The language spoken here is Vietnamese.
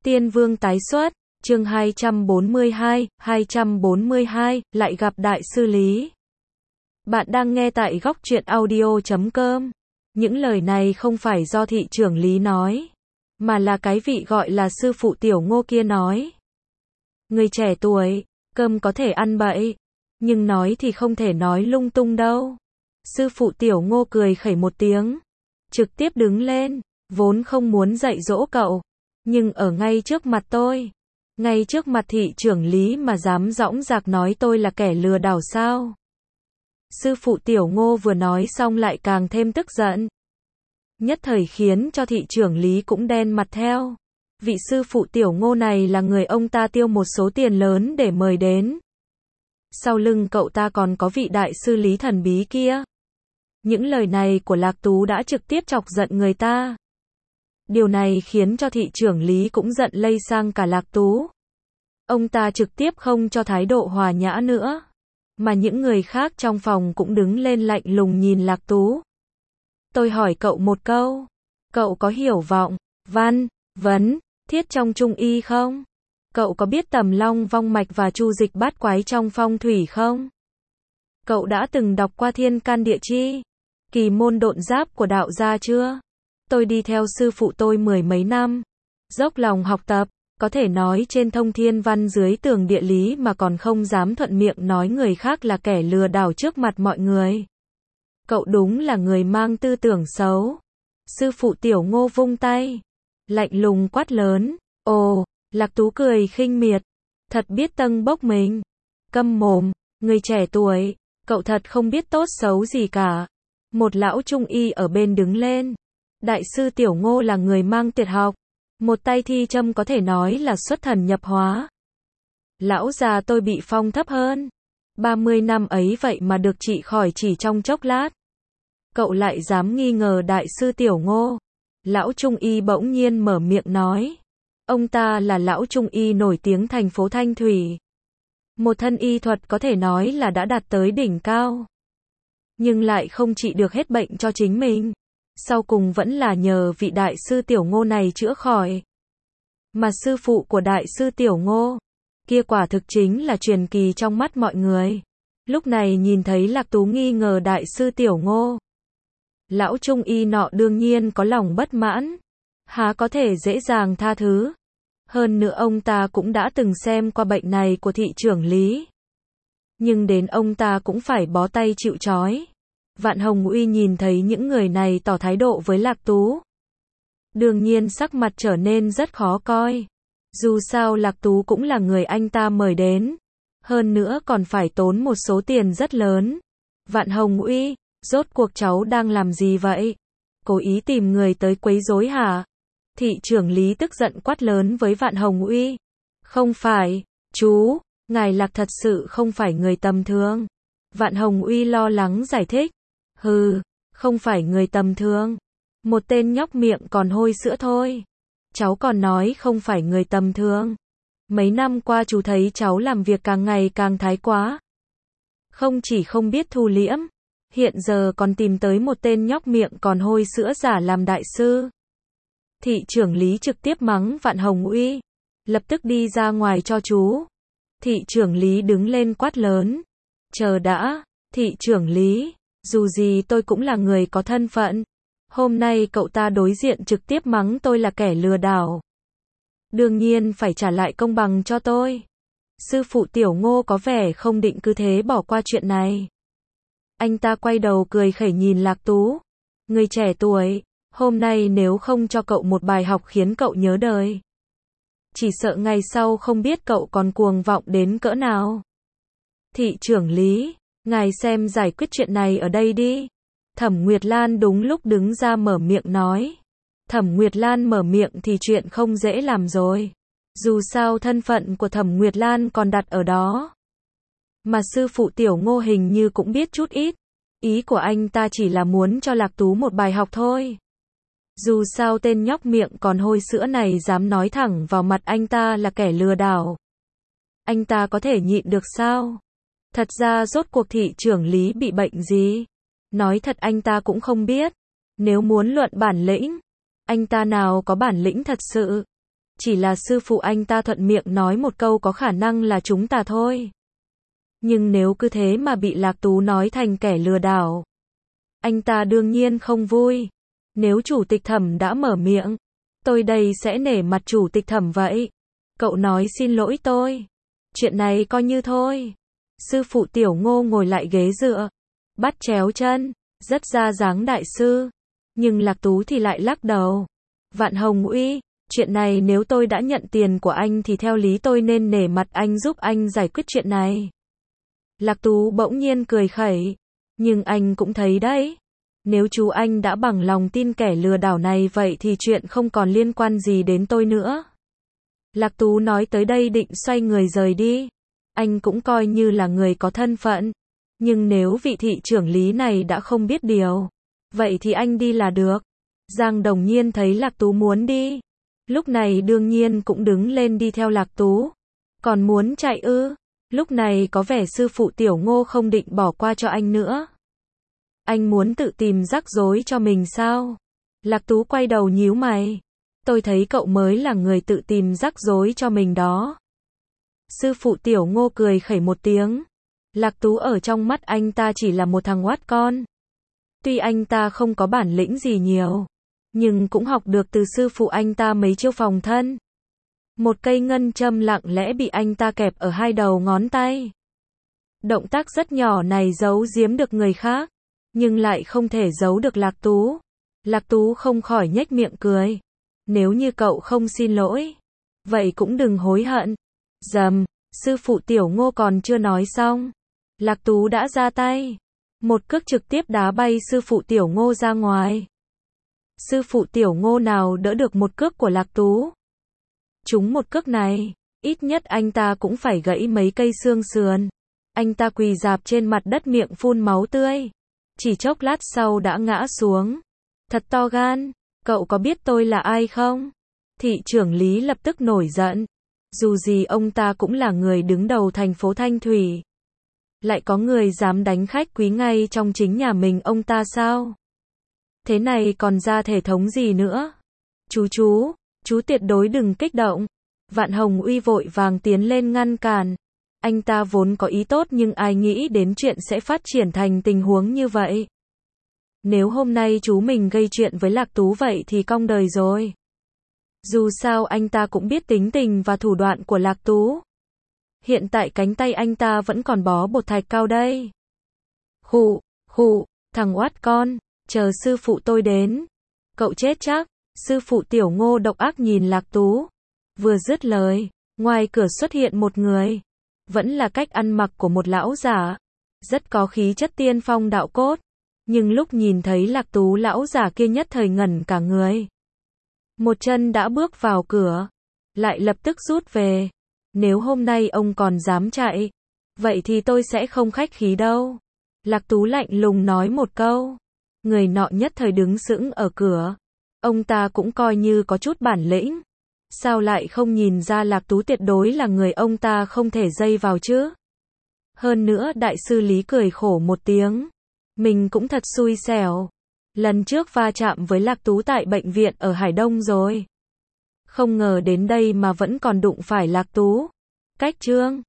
Tiên Vương tái xuất, chương 242, lại gặp Đại sư Lý. Bạn đang nghe tại Góc Truyện Audio.com. Những lời này không phải do thị trưởng Lý nói, mà là cái vị gọi là sư phụ Tiểu Ngô kia nói. Người trẻ tuổi, cơm có thể ăn bậy, nhưng nói thì không thể nói lung tung đâu. Sư phụ Tiểu Ngô cười khẩy một tiếng, trực tiếp đứng lên, vốn không muốn dạy dỗ cậu, nhưng ở ngay trước mặt tôi, ngay trước mặt thị trưởng Lý mà dám dõng dạc nói tôi là kẻ lừa đảo sao? Sư phụ Tiểu Ngô vừa nói xong lại càng thêm tức giận, nhất thời khiến cho thị trưởng Lý cũng đen mặt theo. Vị sư phụ Tiểu Ngô này là người ông ta tiêu một số tiền lớn để mời đến. Sau lưng cậu ta còn có vị đại sư Lý thần bí kia. Những lời này của Lạc Tú đã trực tiếp chọc giận người ta. Điều này khiến cho thị trưởng Lý cũng giận lây sang cả Lạc Tú. Ông ta trực tiếp không cho thái độ hòa nhã nữa, mà những người khác trong phòng cũng đứng lên lạnh lùng nhìn Lạc Tú. Tôi hỏi cậu một câu, cậu có hiểu vọng, văn, vấn, thiết trong Trung Y không? Cậu có biết tầm long vong mạch và chu dịch bát quái trong phong thủy không? Cậu đã từng đọc qua Thiên Can Địa Chi, kỳ môn độn giáp của đạo gia chưa? Tôi đi theo sư phụ tôi 10 mấy năm, dốc lòng học tập, có thể nói trên thông thiên văn dưới tường địa lý mà còn không dám thuận miệng nói người khác là kẻ lừa đảo trước mặt mọi người. Cậu đúng là người mang tư tưởng xấu. Sư phụ Tiểu Ngô vung tay, lạnh lùng quát lớn. Ồ, Lạc Tú cười khinh miệt, thật biết tâng bốc mình. Câm mồm, người trẻ tuổi, cậu thật không biết tốt xấu gì cả. Một lão trung y ở bên đứng lên. Đại sư Tiểu Ngô là người mang tuyệt học, một tay thi châm có thể nói là xuất thần nhập hóa. Lão già tôi bị phong thấp hơn 30 năm ấy vậy mà được trị khỏi chỉ trong chốc lát. Cậu lại dám nghi ngờ đại sư Tiểu Ngô? Lão trung y bỗng nhiên mở miệng nói. Ông ta là lão trung y nổi tiếng thành phố Thanh Thủy. Một thân y thuật có thể nói là đã đạt tới đỉnh cao, nhưng lại không trị được hết bệnh cho chính mình. Sau cùng vẫn là nhờ vị đại sư Tiểu Ngô này chữa khỏi. Mà sư phụ của đại sư Tiểu Ngô kia quả thực chính là truyền kỳ trong mắt mọi người. Lúc này nhìn thấy Lạc Tú nghi ngờ đại sư Tiểu Ngô, lão trung y nọ đương nhiên có lòng bất mãn, há có thể dễ dàng tha thứ. Hơn nữa ông ta cũng đã từng xem qua bệnh này của thị trưởng Lý, nhưng đến ông ta cũng phải bó tay chịu trói. Vạn Hồng Uy nhìn thấy những người này tỏ thái độ với Lạc Tú, đương nhiên sắc mặt trở nên rất khó coi. Dù sao Lạc Tú cũng là người anh ta mời đến, hơn nữa còn phải tốn một số tiền rất lớn. Vạn Hồng Uy, rốt cuộc cháu đang làm gì vậy? Cố ý tìm người tới quấy rối hả? Thị trưởng Lý tức giận quát lớn với Vạn Hồng Uy. Không phải, chú, ngài Lạc thật sự không phải người tầm thường. Vạn Hồng Uy lo lắng giải thích. Hừ, không phải người tầm thường. Một tên nhóc miệng còn hôi sữa thôi. Cháu còn nói không phải người tầm thường. Mấy năm qua chú thấy cháu làm việc càng ngày càng thái quá. Không chỉ không biết thu liễm, hiện giờ còn tìm tới một tên nhóc miệng còn hôi sữa giả làm đại sư. Thị trưởng Lý trực tiếp mắng Vạn Hồng Uy. Lập tức đi ra ngoài cho chú. Thị trưởng Lý đứng lên quát lớn. Chờ đã, thị trưởng Lý, dù gì tôi cũng là người có thân phận. Hôm nay cậu ta đối diện trực tiếp mắng tôi là kẻ lừa đảo, đương nhiên phải trả lại công bằng cho tôi. Sư phụ Tiểu Ngô có vẻ không định cứ thế bỏ qua chuyện này. Anh ta quay đầu cười khẩy nhìn Lạc Tú. Người trẻ tuổi, hôm nay nếu không cho cậu một bài học khiến cậu nhớ đời, chỉ sợ ngày sau không biết cậu còn cuồng vọng đến cỡ nào. Thị trưởng Lý, ngài xem giải quyết chuyện này ở đây đi. Thẩm Nguyệt Lan đúng lúc đứng ra mở miệng nói. Thẩm Nguyệt Lan mở miệng thì chuyện không dễ làm rồi. Dù sao thân phận của Thẩm Nguyệt Lan còn đặt ở đó. Mà sư phụ Tiểu Ngô hình như cũng biết chút ít. Ý của anh ta chỉ là muốn cho Lạc Tú một bài học thôi. Dù sao tên nhóc miệng còn hôi sữa này dám nói thẳng vào mặt anh ta là kẻ lừa đảo, anh ta có thể nhịn được sao? Thật ra rốt cuộc thị trưởng Lý bị bệnh gì? Nói thật anh ta cũng không biết. Nếu muốn luận bản lĩnh, anh ta nào có bản lĩnh thật sự. chỉ là sư phụ anh ta thuận miệng nói một câu có khả năng là chúng ta thôi. Nhưng nếu cứ thế mà bị Lạc Tú nói thành kẻ lừa đảo, anh ta đương nhiên không vui. Nếu chủ tịch Thẩm đã mở miệng, tôi đây sẽ nể mặt chủ tịch Thẩm vậy. Cậu nói xin lỗi tôi. Chuyện này coi như thôi. Sư phụ Tiểu Ngô ngồi lại ghế dựa, bắt chéo chân, rất ra dáng đại sư. Nhưng Lạc Tú thì lại lắc đầu. Vạn Hồng Uy, chuyện này nếu tôi đã nhận tiền của anh thì theo lý tôi nên nể mặt anh giúp anh giải quyết chuyện này. Lạc Tú bỗng nhiên cười khẩy. Nhưng anh cũng thấy đấy. Nếu chú anh đã bằng lòng tin kẻ lừa đảo này vậy thì chuyện không còn liên quan gì đến tôi nữa. Lạc Tú nói tới đây định xoay người rời đi. Anh cũng coi như là người có thân phận. Nhưng nếu vị thị trưởng lý này đã không biết điều, vậy thì anh đi là được. Giang Đồng Nhiên thấy Lạc Tú muốn đi. Lúc này đương nhiên cũng đứng lên đi theo Lạc Tú. Còn muốn chạy ư? Lúc này có vẻ sư phụ Tiểu Ngô không định bỏ qua cho anh nữa. Anh muốn tự tìm rắc rối cho mình sao? Lạc Tú quay đầu nhíu mày. Tôi thấy cậu mới là người tự tìm rắc rối cho mình đó. Sư phụ Tiểu Ngô cười khẩy một tiếng. Lạc Tú ở trong mắt anh ta chỉ là một thằng oát con. Tuy anh ta không có bản lĩnh gì nhiều, nhưng cũng học được từ sư phụ anh ta mấy chiêu phòng thân. Một cây ngân châm lặng lẽ bị anh ta kẹp ở hai đầu ngón tay. Động tác rất nhỏ này giấu giếm được người khác, nhưng lại không thể giấu được Lạc Tú. Lạc Tú không khỏi nhếch miệng cười. Nếu như cậu không xin lỗi, vậy cũng đừng hối hận. Dầm, sư phụ Tiểu Ngô còn chưa nói xong. Lạc Tú đã ra tay. Một cước trực tiếp đá bay sư phụ Tiểu Ngô ra ngoài. Sư phụ Tiểu Ngô nào đỡ được một cước của Lạc Tú. Trúng một cước này, ít nhất anh ta cũng phải gãy mấy cây xương sườn. Anh ta quỳ rạp trên mặt đất miệng phun máu tươi. Chỉ chốc lát sau đã ngã xuống. Thật to gan, cậu có biết tôi là ai không? Thị trưởng Lý lập tức nổi giận. Dù gì ông ta cũng là người đứng đầu thành phố Thanh Thủy. Lại có người dám đánh khách quý ngay trong chính nhà mình ông ta sao? Thế này còn ra thể thống gì nữa? Chú tuyệt đối đừng kích động. Vạn Hồng Uy vội vàng tiến lên ngăn cản. Anh ta vốn có ý tốt nhưng ai nghĩ đến chuyện sẽ phát triển thành tình huống như vậy. Nếu hôm nay chú mình gây chuyện với Lạc Tú vậy thì cong đời rồi. Dù sao anh ta cũng biết tính tình và thủ đoạn của Lạc Tú. Hiện tại cánh tay anh ta vẫn còn bó bột thạch cao đây. Khụ, thằng oát con, chờ sư phụ tôi đến. Cậu chết chắc. Sư phụ Tiểu Ngô độc ác nhìn Lạc Tú. Vừa dứt lời, ngoài cửa xuất hiện một người. Vẫn là cách ăn mặc của một lão giả. Rất có khí chất tiên phong đạo cốt. Nhưng lúc nhìn thấy Lạc Tú, lão giả kia nhất thời ngẩn cả người. Một chân đã bước vào cửa, lại lập tức rút về. Nếu hôm nay ông còn dám chạy, vậy thì tôi sẽ không khách khí đâu. Lạc Tú lạnh lùng nói một câu. Người nọ nhất thời đứng sững ở cửa. Ông ta cũng coi như có chút bản lĩnh. Sao lại không nhìn ra Lạc Tú tuyệt đối là người ông ta không thể dây vào chứ? Hơn nữa đại sư Lý cười khổ một tiếng. Mình cũng thật xui xẻo. Lần trước va chạm với Lạc Tú tại bệnh viện ở Hải Đông rồi. Không ngờ đến đây mà vẫn còn đụng phải Lạc Tú. Cách chương